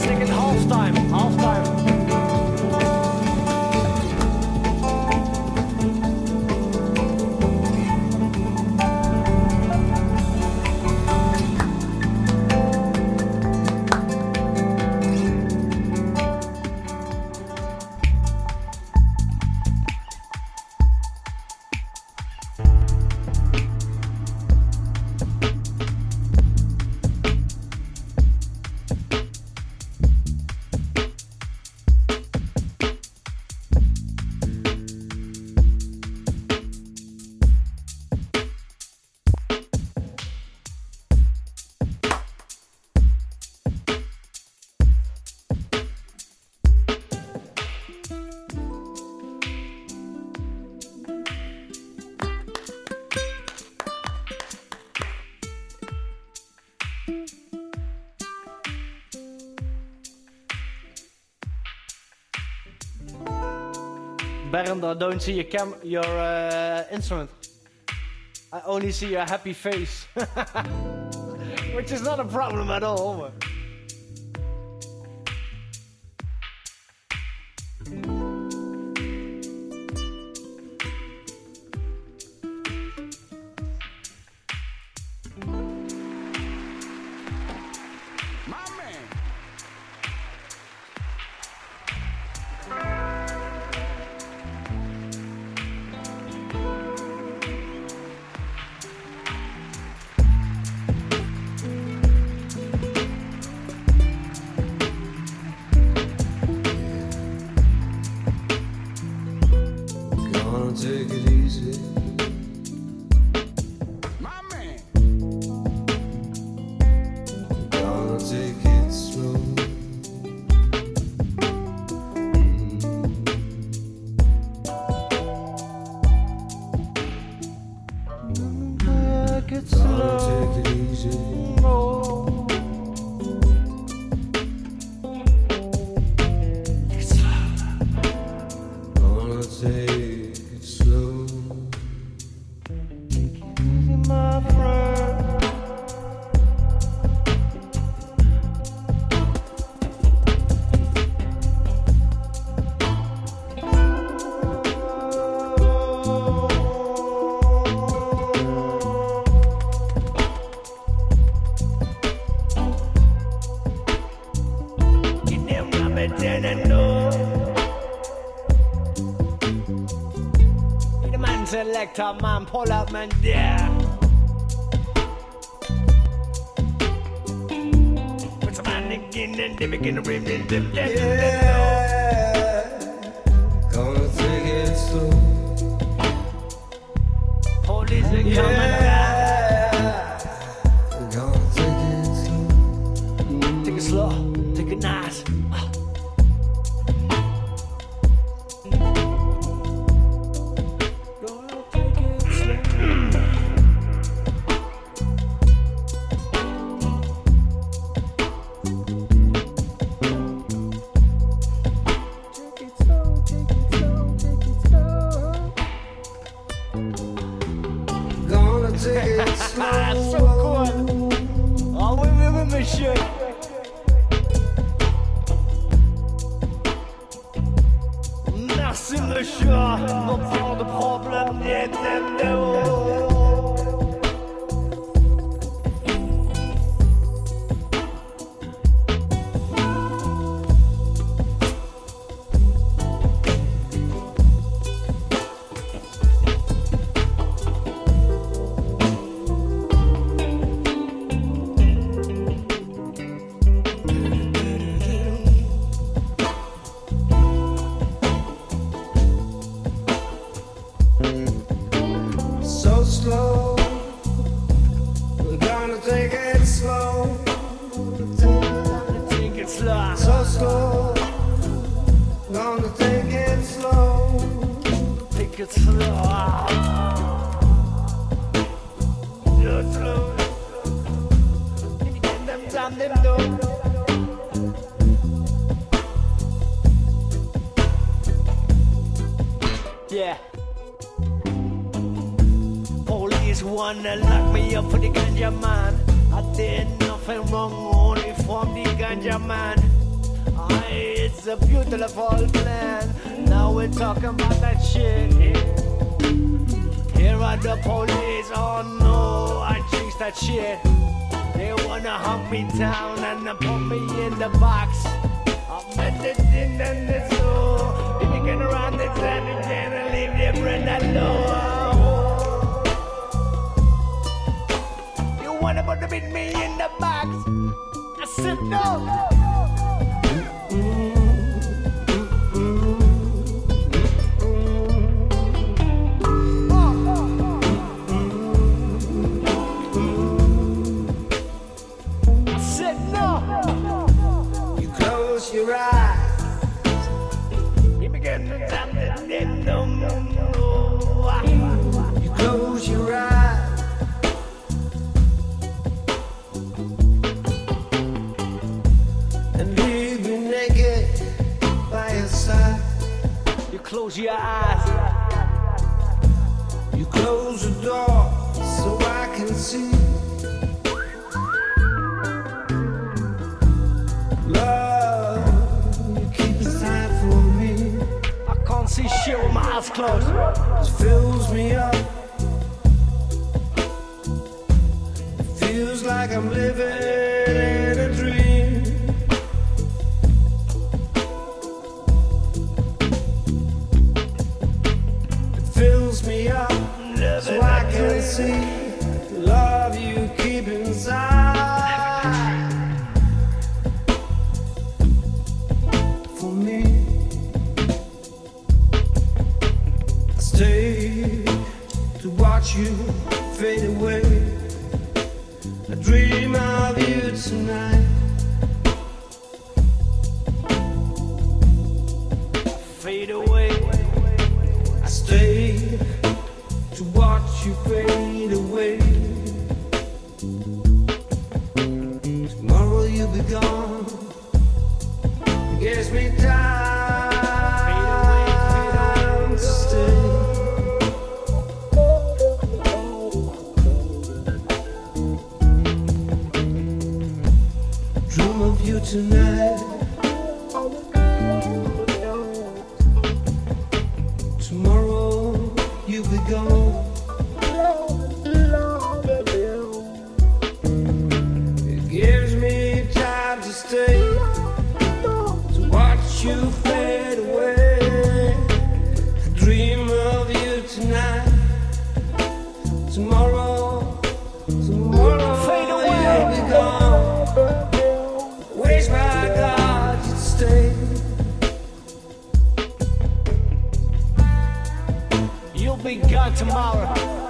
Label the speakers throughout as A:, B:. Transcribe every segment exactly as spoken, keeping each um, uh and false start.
A: singing halftime, halftime. Bernd, I don't see your cam, your uh, instrument. I only see your happy face, which is not a problem at all. But...
B: Take it easy, my man. Gonna take it slow.
A: Take it slow.
B: Gonna take it easy.
A: Oh.
B: Gonna take
A: my friend. You never me didn't know. The man selector, man, pull up, man, yeah. And they begin to ring in them.
B: Yeah, gonna take it slow.
A: Police are coming
B: yeah. Down. Gonna take it slow.
A: Take it slow, take it nice. So cool. Oh, oui, oui, oui, monsieur. Merci, monsieur. Non, pas de problème. Yeah, yeah, yeah.
B: Slow, we're gonna take it slow.
A: Take it slow.
B: So slow, gonna take it slow.
A: Take it slow. So slow. Them down, them down. Yeah. Wanna lock me up for the ganja man. I did nothing wrong, only from the ganja man. It's a beautiful plan. Now we're talking about that shit. Here are the police. Oh no, I changed that shit. They wanna hunt me down and put me in the box. I'm at the thing and the zoo. If you get around the sand, you can't leave your friend alone. You wanna put me in the box? I said no.
B: Your eyes.
A: You begin to tap the dead no
B: You close your eyes. And leave me naked by your side.
A: You close your eyes.
B: You close the door so I can see.
A: See shit with my eyes closed.
B: It fills me up. It feels like I'm living in a dream. It fills me up so I can see the love you keep inside for me. Stay to watch you fade away. I dream of you tonight.
A: Fade away.
B: I stay to watch you fade away. Tomorrow you'll be gone. It gives me time. You tonight. Tomorrow you'll be gone. It gives me time to stay, to watch you fade away. I dream of you tonight. Tomorrow, tomorrow
A: fade away.
B: You'll be gone. Wish my God you'd stay.
A: You'll be gone tomorrow.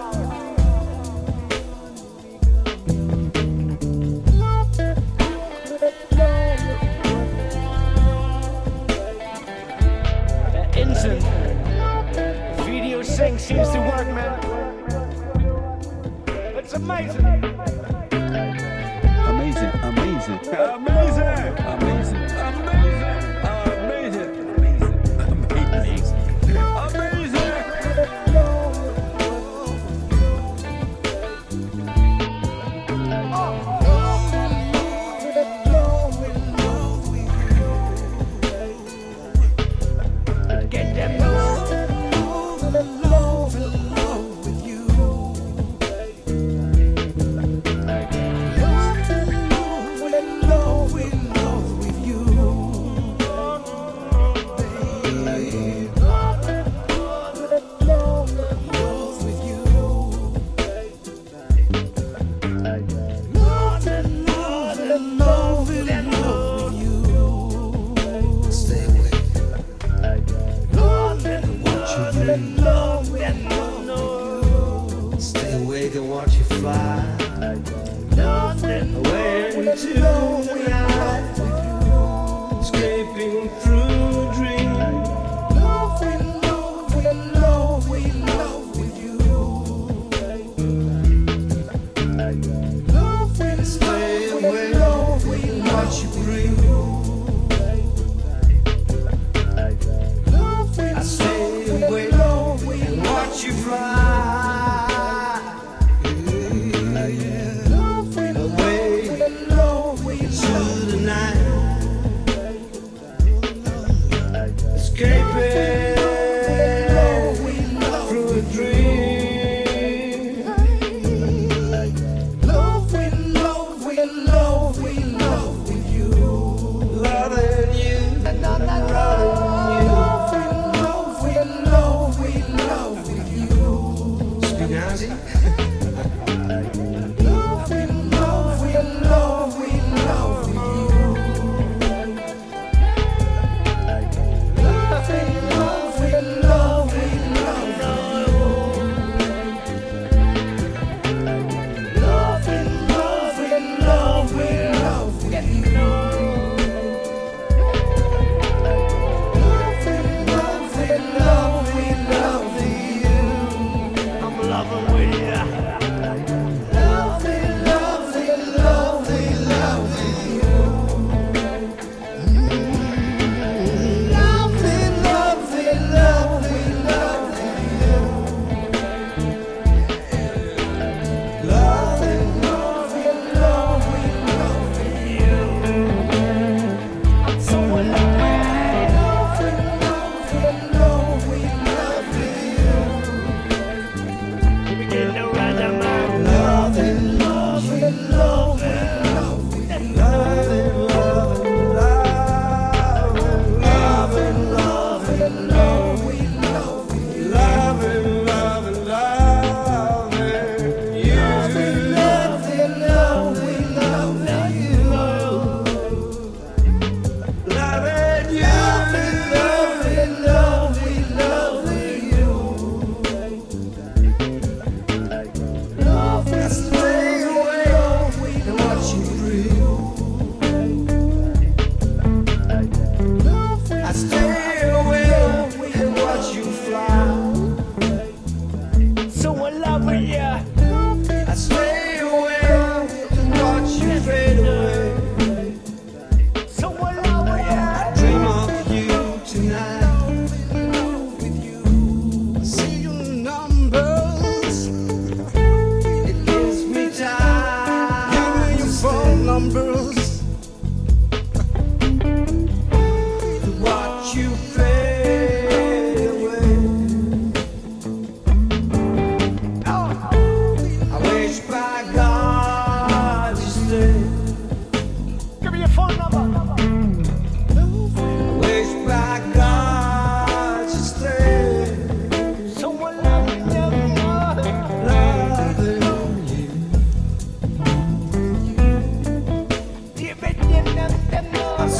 A: That instant video sync seems to work, man. It's amazing.
C: Amazing, amazing, amazing, amazing, amazing, amazing, amazing, amazing, amazing.
A: Get that love, love, love with you.
B: Stay awake and watch you fly away into the night, escaping through a dream. Love, we love, we love, we love with you. Love, we stay awake and watch you breathe. I stay awake and watch you fly. Away into the night,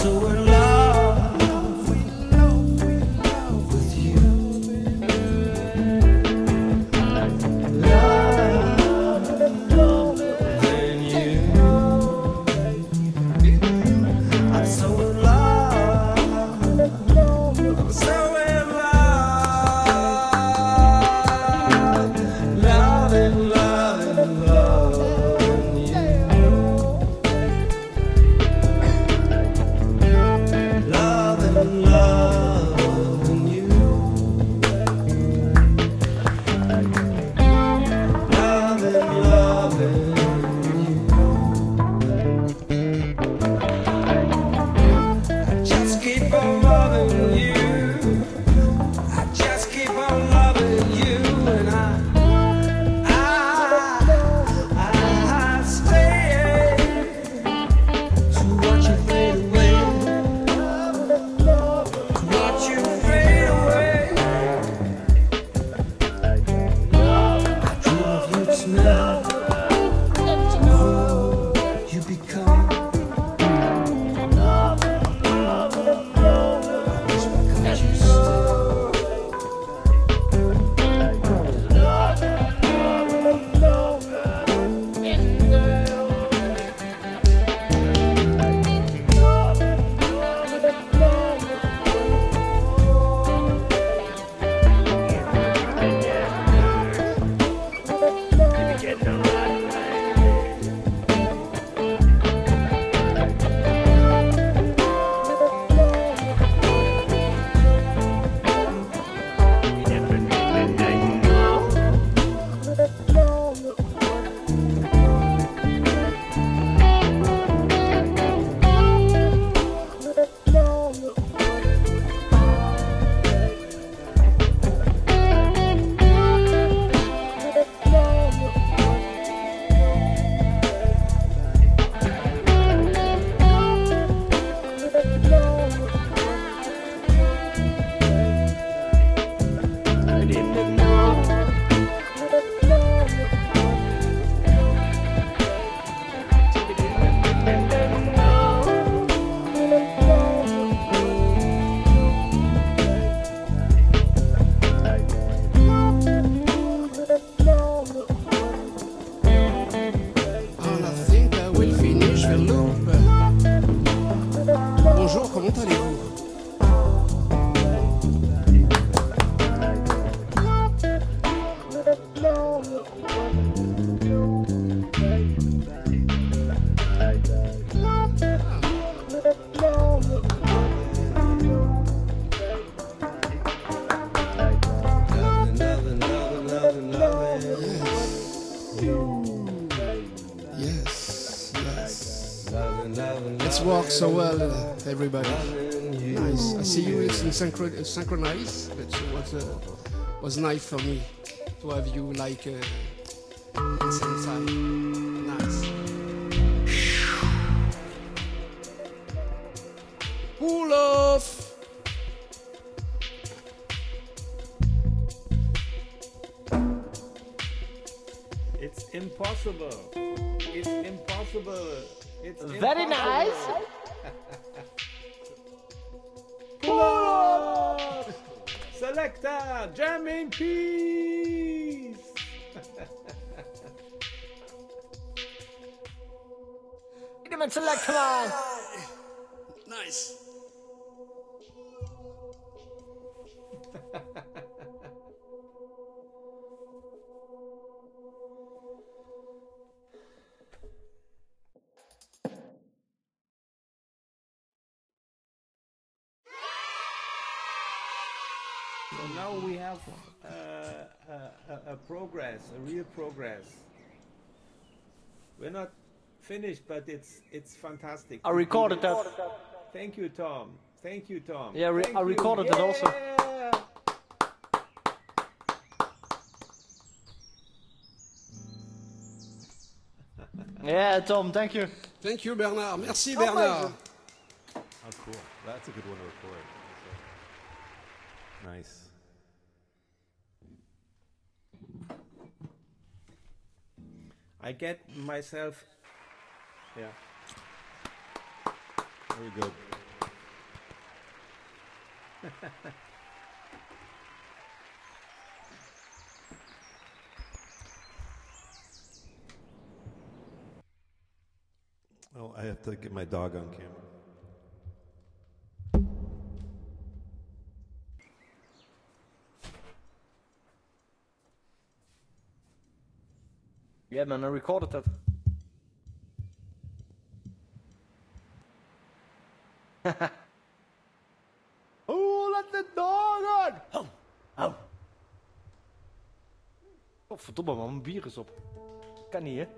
B: so in love with you. Love than you. I'm so in love. I'm so in love. Love and love and love and you. Love and love and you. Love and love and I just keep on loving you. I just keep on loving you, and I, I, I stay to watch you fade away, to watch you fade away. I dream of you tonight. Oh, you become.
D: And I think I will finish the loop. Bonjour, comment allez-vous?
B: Loving, loving, loving, loving, loving.
D: Yes, yes.
B: Loving, loving,
D: It's
B: loving,
D: worked so well, uh, everybody.
B: loving you.
D: Nice. I see you is in synchro- uh, synchronized. It was, uh, was nice for me to have you like uh, on the same side. Nice. Pull off.
A: It's impossible. It's impossible. It's
E: Very
A: impossible.
E: nice.
A: Pull-ups! Selector, jam in peace.
E: Instrument select, come on.
D: Nice.
A: So now we have uh, a, a, a progress, a real progress. We're not finished, but it's it's fantastic.
E: I recorded that.
A: Thank you, Tom. Thank you, Tom.
E: Yeah, re-
A: Thank
E: I
A: you.
E: recorded it also.
A: Yeah.
E: Yeah, Tom, thank you.
D: Thank you, Bernard. Merci, Bernard.
F: Oh, cool. That's a good one to record. Nice.
A: I get myself. Yeah.
F: Very good. Oh, I have to get my dog on camera.
E: Yeah, man, I recorded that. Oh, let the dog out! Oh, oh. Oh, verdomme man, mijn bier is op. Kan niet, hè?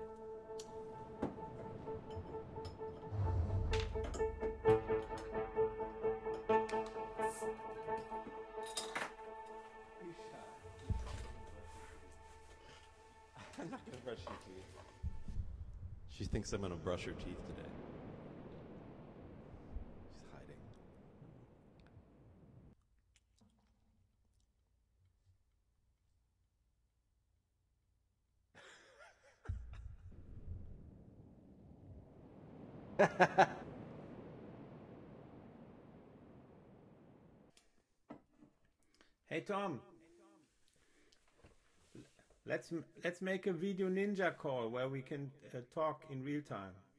F: I'm not gonna brush your teeth. She thinks I'm gonna brush her teeth today. She's hiding.
G: Hey Tom, let's let's make a video ninja call where we can uh, talk in real time.